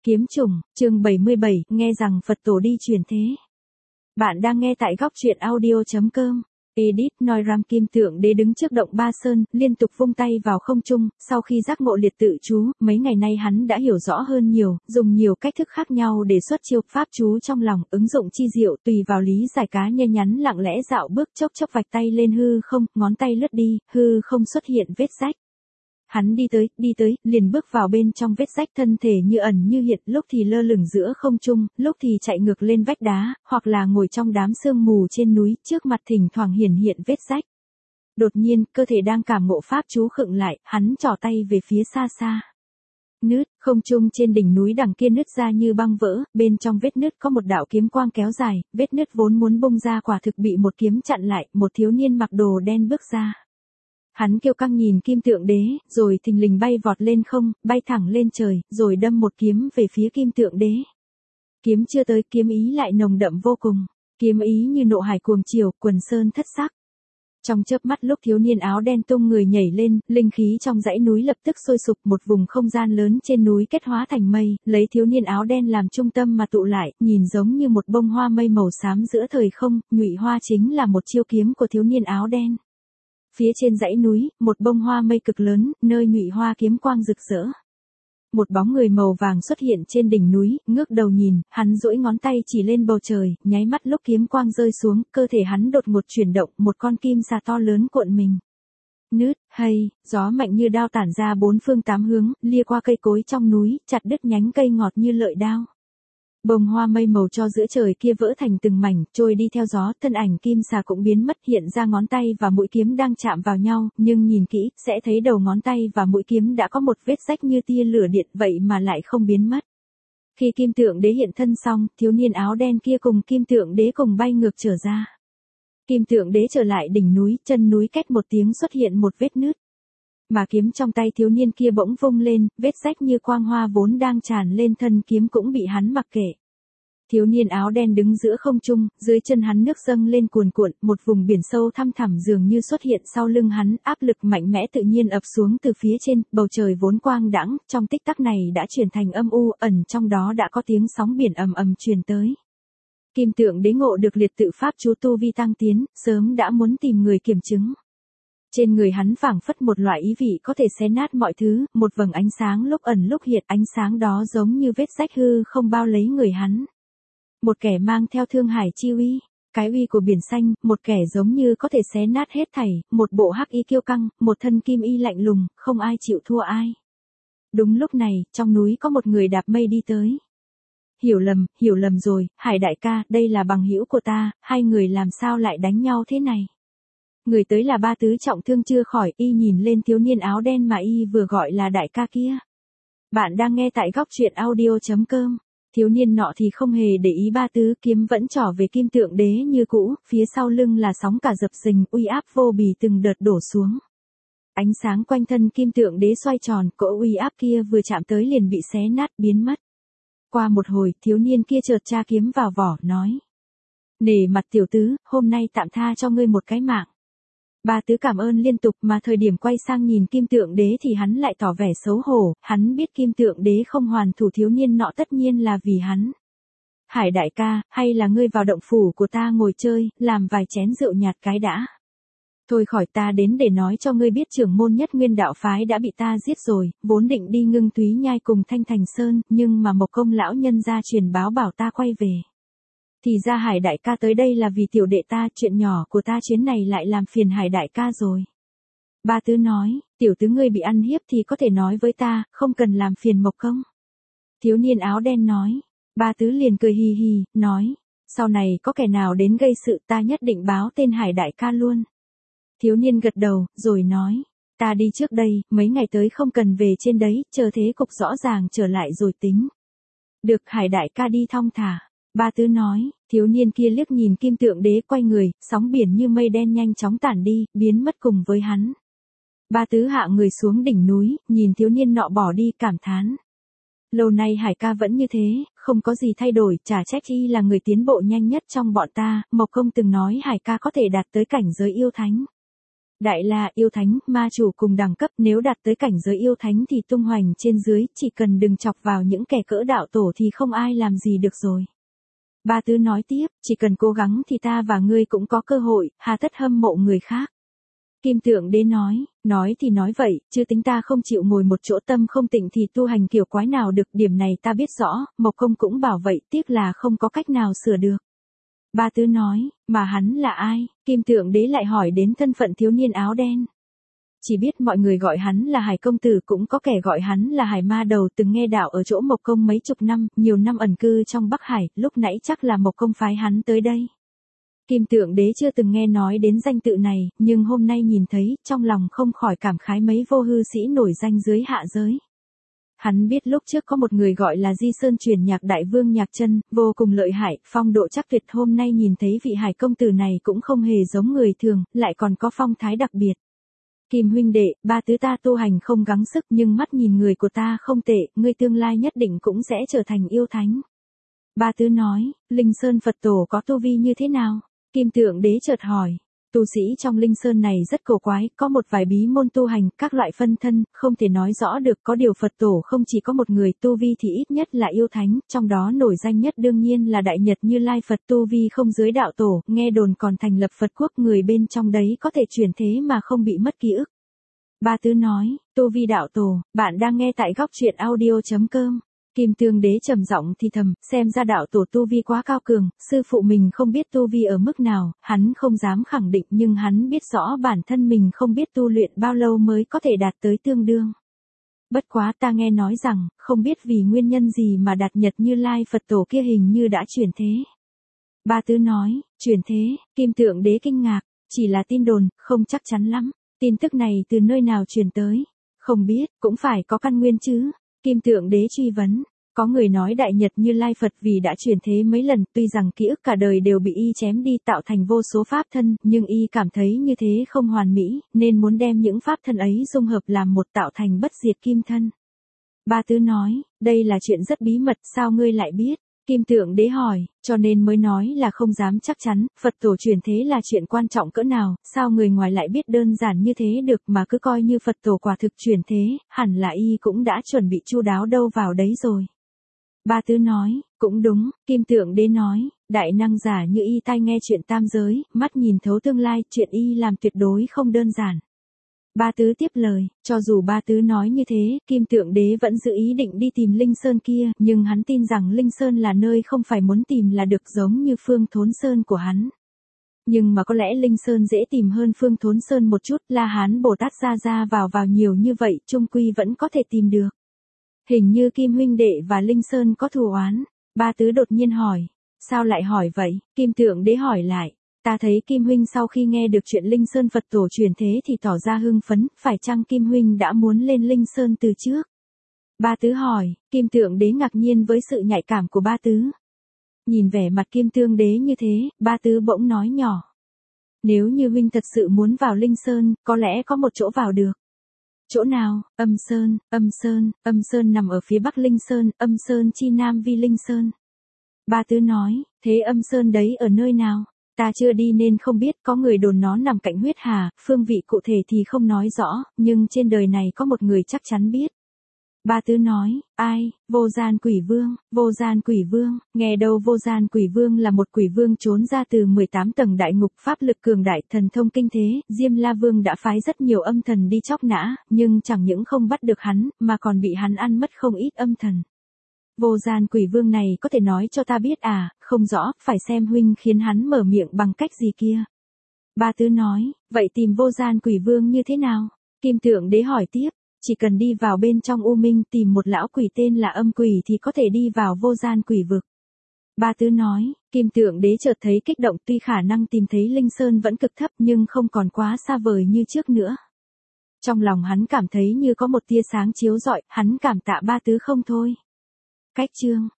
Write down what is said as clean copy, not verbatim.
Kiếm chủng, chương 77, nghe rằng Phật tổ đi chuyển thế. Bạn đang nghe tại góc truyện audio.com. Edit Noiram Kim Tượng Đế đứng trước động Ba Sơn, liên tục vung tay vào không trung, sau khi giác ngộ liệt tự chú, mấy ngày nay hắn đã hiểu rõ hơn nhiều, dùng nhiều cách thức khác nhau để xuất chiêu pháp chú trong lòng, ứng dụng chi diệu tùy vào lý giải cá nhân nhắn lặng lẽ dạo bước chốc chốc vạch tay lên hư không, ngón tay lướt đi, hư không xuất hiện vết rách. Hắn đi tới, liền bước vào bên trong vết rách, thân thể như ẩn như hiện, lúc thì lơ lửng giữa không trung, lúc thì chạy ngược lên vách đá, hoặc là ngồi trong đám sương mù trên núi, trước mặt thỉnh thoảng hiển hiện vết rách. Đột nhiên, cơ thể đang cảm ngộ pháp chú khựng lại, hắn trỏ tay về phía xa xa. Nứt, không trung trên đỉnh núi đằng kia nứt ra như băng vỡ, bên trong vết nứt có một đạo kiếm quang kéo dài, vết nứt vốn muốn bung ra quả thực bị một kiếm chặn lại, một thiếu niên mặc đồ đen bước ra. Hắn kiêu căng nhìn Kim Tượng Đế, rồi thình lình bay vọt lên không, bay thẳng lên trời, rồi đâm một kiếm về phía Kim Tượng Đế. Kiếm chưa tới, kiếm ý lại nồng đậm vô cùng, kiếm ý như nộ hải cuồng chiều, quần sơn thất sắc. Trong chớp mắt lúc thiếu niên áo đen tung người nhảy lên, linh khí trong dãy núi lập tức sôi sục, một vùng không gian lớn trên núi kết hóa thành mây, lấy thiếu niên áo đen làm trung tâm mà tụ lại, nhìn giống như một bông hoa mây màu xám giữa thời không, nhụy hoa chính là một chiêu kiếm của thiếu niên áo đen. Phía trên dãy núi, một bông hoa mây cực lớn, nơi nhụy hoa kiếm quang rực rỡ. Một bóng người màu vàng xuất hiện trên đỉnh núi, ngước đầu nhìn, hắn duỗi ngón tay chỉ lên bầu trời, nháy mắt lúc kiếm quang rơi xuống, cơ thể hắn đột ngột chuyển động, một con kim xà to lớn cuộn mình. Nứt, hay, gió mạnh như đao tản ra bốn phương tám hướng, lia qua cây cối trong núi, chặt đứt nhánh cây ngọt như lợi đao. Bông hoa mây màu cho giữa trời kia vỡ thành từng mảnh, trôi đi theo gió, thân ảnh kim xà cũng biến mất, hiện ra ngón tay và mũi kiếm đang chạm vào nhau, nhưng nhìn kỹ, sẽ thấy đầu ngón tay và mũi kiếm đã có một vết rách như tia lửa điện, vậy mà lại không biến mất. Khi Kim Tượng Đế hiện thân xong, thiếu niên áo đen kia cùng Kim Tượng Đế cùng bay ngược trở ra. Kim Tượng Đế trở lại đỉnh núi, chân núi két một tiếng xuất hiện một vết nứt. Mà kiếm trong tay thiếu niên kia bỗng vung lên, vết rách như quang hoa vốn đang tràn lên thân kiếm cũng bị hắn mặc kệ. Thiếu niên áo đen đứng giữa không trung, dưới chân hắn nước dâng lên cuồn cuộn, một vùng biển sâu thăm thẳm dường như xuất hiện sau lưng hắn, áp lực mạnh mẽ tự nhiên ập xuống từ phía trên, bầu trời vốn quang đãng, trong tích tắc này đã chuyển thành âm u, ẩn trong đó đã có tiếng sóng biển ầm ầm truyền tới. Kim Tượng Đế ngộ được liệt tự pháp chú tu vi tăng tiến, sớm đã muốn tìm người kiểm chứng. Trên người hắn phảng phất một loại ý vị có thể xé nát mọi thứ, một vầng ánh sáng lúc ẩn lúc hiện, ánh sáng đó giống như vết rách hư không bao lấy người hắn. Một kẻ mang theo thương hải chi uy, cái uy của biển xanh, một kẻ giống như có thể xé nát hết thảy, một bộ hắc y kiêu căng, một thân kim y lạnh lùng, không ai chịu thua ai. Đúng lúc này, trong núi có một người đạp mây đi tới. Hiểu lầm rồi, Hải đại ca, đây là bằng hữu của ta, hai người làm sao lại đánh nhau thế này? Người tới là Ba Tứ trọng thương chưa khỏi, y nhìn lên thiếu niên áo đen mà y vừa gọi là đại ca kia. Bạn đang nghe tại góc truyện audio.com. Thiếu niên nọ thì không hề để ý Ba Tứ, kiếm vẫn trỏ về Kim Tượng Đế như cũ, phía sau lưng là sóng cả dập dình, uy áp vô bì từng đợt đổ xuống. Ánh sáng quanh thân Kim Tượng Đế xoay tròn, cỗ uy áp kia vừa chạm tới liền bị xé nát biến mất. Qua một hồi, thiếu niên kia chợt tra kiếm vào vỏ, nói: "Nể mặt tiểu tứ, hôm nay tạm tha cho ngươi một cái mạng." Ba Tứ cảm ơn liên tục, mà thời điểm quay sang nhìn Kim Tượng Đế thì hắn lại tỏ vẻ xấu hổ, hắn biết Kim Tượng Đế không hoàn thủ thiếu niên nọ tất nhiên là vì hắn. "Hải đại ca, hay là ngươi vào động phủ của ta ngồi chơi, làm vài chén rượu nhạt cái đã." "Thôi khỏi, ta đến để nói cho ngươi biết trưởng môn Nhất Nguyên đạo phái đã bị ta giết rồi, vốn định đi Ngưng Thúy Nhai cùng Thanh Thành Sơn, nhưng mà Mộc Công lão nhân gia truyền báo bảo ta quay về. Thì ra Hải đại ca tới đây là vì tiểu đệ ta, chuyện nhỏ của ta chuyến này lại làm phiền Hải đại ca rồi." Ba Tứ nói: "Tiểu tứ ngươi bị ăn hiếp thì có thể nói với ta, không cần làm phiền Mộc Công." Thiếu niên áo đen nói. Ba Tứ liền cười hì hì, nói: "Sau này có kẻ nào đến gây sự ta nhất định báo tên Hải đại ca luôn." Thiếu niên gật đầu, rồi nói: "Ta đi trước đây, mấy ngày tới không cần về trên đấy, chờ thế cục rõ ràng trở lại rồi tính." "Được, Hải đại ca đi thong thả." Ba Tứ nói. Thiếu niên kia liếc nhìn Kim Tượng Đế quay người, sóng biển như mây đen nhanh chóng tản đi, biến mất cùng với hắn. Ba Tứ hạ người xuống đỉnh núi, nhìn thiếu niên nọ bỏ đi, cảm thán: "Lâu nay Hải ca vẫn như thế, không có gì thay đổi, chả trách y là người tiến bộ nhanh nhất trong bọn ta, Mộc Công từng nói Hải ca có thể đạt tới cảnh giới yêu thánh." Đại La, yêu thánh, ma chủ cùng đẳng cấp, nếu đạt tới cảnh giới yêu thánh thì tung hoành trên dưới, chỉ cần đừng chọc vào những kẻ cỡ đạo tổ thì không ai làm gì được rồi. Ba Tứ nói tiếp, chỉ cần cố gắng thì ta và ngươi cũng có cơ hội, hà tất hâm mộ người khác. Kim Tượng Đế nói thì nói vậy, chứ tính ta không chịu ngồi một chỗ tâm không tịnh thì tu hành kiểu quái nào được, điểm này ta biết rõ, Mộc Công cũng bảo vậy, tiếc là không có cách nào sửa được. Ba Tứ nói, mà hắn là ai? Kim Tượng Đế lại hỏi đến thân phận thiếu niên áo đen. Chỉ biết mọi người gọi hắn là Hải công tử, cũng có kẻ gọi hắn là Hải ma đầu, từng nghe đạo ở chỗ Mộc Công mấy chục năm, nhiều năm ẩn cư trong Bắc Hải, lúc nãy chắc là Mộc Công phái hắn tới đây. Kim Tượng Đế chưa từng nghe nói đến danh tự này, nhưng hôm nay nhìn thấy, trong lòng không khỏi cảm khái mấy vô hư sĩ nổi danh dưới hạ giới. Hắn biết lúc trước có một người gọi là Di Sơn truyền nhạc đại vương Nhạc Chân, vô cùng lợi hại, phong độ chắc tuyệt, hôm nay nhìn thấy vị Hải công tử này cũng không hề giống người thường, lại còn có phong thái đặc biệt. Kim huynh đệ, Ba Tứ ta tu hành không gắng sức nhưng mắt nhìn người của ta không tệ, ngươi tương lai nhất định cũng sẽ trở thành yêu thánh. Ba Tứ nói, Linh Sơn Phật Tổ có tu vi như thế nào? Kim Tượng Đế chợt hỏi. Tu sĩ trong Linh Sơn này rất cổ quái, có một vài bí môn tu hành, các loại phân thân, không thể nói rõ được, có điều Phật Tổ không chỉ có một người, tu vi thì ít nhất là yêu thánh, trong đó nổi danh nhất đương nhiên là Đại Nhật Như Lai Phật, tu vi không dưới đạo tổ, nghe đồn còn thành lập Phật quốc, người bên trong đấy có thể chuyển thế mà không bị mất ký ức. Ba Tứ nói, tu vi đạo tổ, bạn đang nghe tại góc truyện audio.com. Kim Tượng Đế trầm giọng thì thầm, xem ra đạo tổ tu vi quá cao cường, sư phụ mình không biết tu vi ở mức nào, hắn không dám khẳng định nhưng hắn biết rõ bản thân mình không biết tu luyện bao lâu mới có thể đạt tới tương đương. Bất quá ta nghe nói rằng, không biết vì nguyên nhân gì mà Đạt Nhật Như Lai Phật Tổ kia hình như đã chuyển thế. Ba Tứ nói, chuyển thế, Kim Tượng Đế kinh ngạc, chỉ là tin đồn, không chắc chắn lắm, tin tức này từ nơi nào truyền tới, không biết, cũng phải có căn nguyên chứ. Kim Tượng Đế truy vấn, có người nói Đại Nhật Như Lai Phật vì đã chuyển thế mấy lần, tuy rằng ký ức cả đời đều bị y chém đi tạo thành vô số pháp thân, nhưng y cảm thấy như thế không hoàn mỹ, nên muốn đem những pháp thân ấy dung hợp làm một tạo thành bất diệt kim thân. Ba Tứ nói, đây là chuyện rất bí mật, sao ngươi lại biết? Kim Tượng Đế hỏi, cho nên mới nói là không dám chắc chắn, Phật Tổ chuyển thế là chuyện quan trọng cỡ nào, sao người ngoài lại biết đơn giản như thế được, mà cứ coi như Phật Tổ quả thực chuyển thế, hẳn là y cũng đã chuẩn bị chu đáo đâu vào đấy rồi. Ba Tứ nói, cũng đúng, Kim Tượng Đế nói, đại năng giả như y tai nghe chuyện tam giới, mắt nhìn thấu tương lai, chuyện y làm tuyệt đối không đơn giản. Ba Tứ tiếp lời, cho dù Ba Tứ nói như thế, Kim Tượng Đế vẫn giữ ý định đi tìm Linh Sơn kia, nhưng hắn tin rằng Linh Sơn là nơi không phải muốn tìm là được, giống như Phương Thốn Sơn của hắn. Nhưng mà có lẽ Linh Sơn dễ tìm hơn Phương Thốn Sơn một chút, La Hán Bồ Tát ra vào nhiều như vậy, chung quy vẫn có thể tìm được. Hình như Kim huynh đệ và Linh Sơn có thù oán. Ba Tứ đột nhiên hỏi, sao lại hỏi vậy? Kim Tượng Đế hỏi lại. Ta thấy Kim huynh sau khi nghe được chuyện Linh Sơn Phật Tổ truyền thế thì tỏ ra hưng phấn, phải chăng Kim huynh đã muốn lên Linh Sơn từ trước? Ba Tứ hỏi, Kim Tượng Đế ngạc nhiên với sự nhạy cảm của Ba Tứ. Nhìn vẻ mặt Kim Tượng Đế như thế, Ba Tứ bỗng nói nhỏ. Nếu như huynh thật sự muốn vào Linh Sơn, có lẽ có một chỗ vào được. Chỗ nào? Âm Sơn nằm ở phía bắc Linh Sơn, Âm Sơn chi nam vi Linh Sơn. Ba Tứ nói, thế Âm Sơn đấy ở nơi nào? Ta chưa đi nên không biết, có người đồn nó nằm cạnh huyết hà, phương vị cụ thể thì không nói rõ, nhưng trên đời này có một người chắc chắn biết. Ba Tứ nói, ai? Vô Gian Quỷ Vương. Vô Gian Quỷ Vương, nghe đâu Vô Gian Quỷ Vương là một quỷ vương trốn ra từ 18 tầng đại ngục, pháp lực cường đại, thần thông kinh thế, Diêm La Vương đã phái rất nhiều âm thần đi chóc nã, nhưng chẳng những không bắt được hắn, mà còn bị hắn ăn mất không ít âm thần. Vô Gian Quỷ Vương này có thể nói cho ta biết à? Không rõ, phải xem huynh khiến hắn mở miệng bằng cách gì kia. Ba Tứ nói, vậy tìm Vô Gian Quỷ Vương như thế nào? Kim Tượng Đế hỏi tiếp. Chỉ cần đi vào bên trong U Minh tìm một lão quỷ tên là Âm Quỷ thì có thể đi vào Vô Gian Quỷ vực. Ba Tứ nói, Kim Tượng Đế chợt thấy kích động, tuy khả năng tìm thấy Linh Sơn vẫn cực thấp nhưng không còn quá xa vời như trước nữa. Trong lòng hắn cảm thấy như có một tia sáng chiếu rọi, hắn cảm tạ Ba Tứ không thôi. Cách chương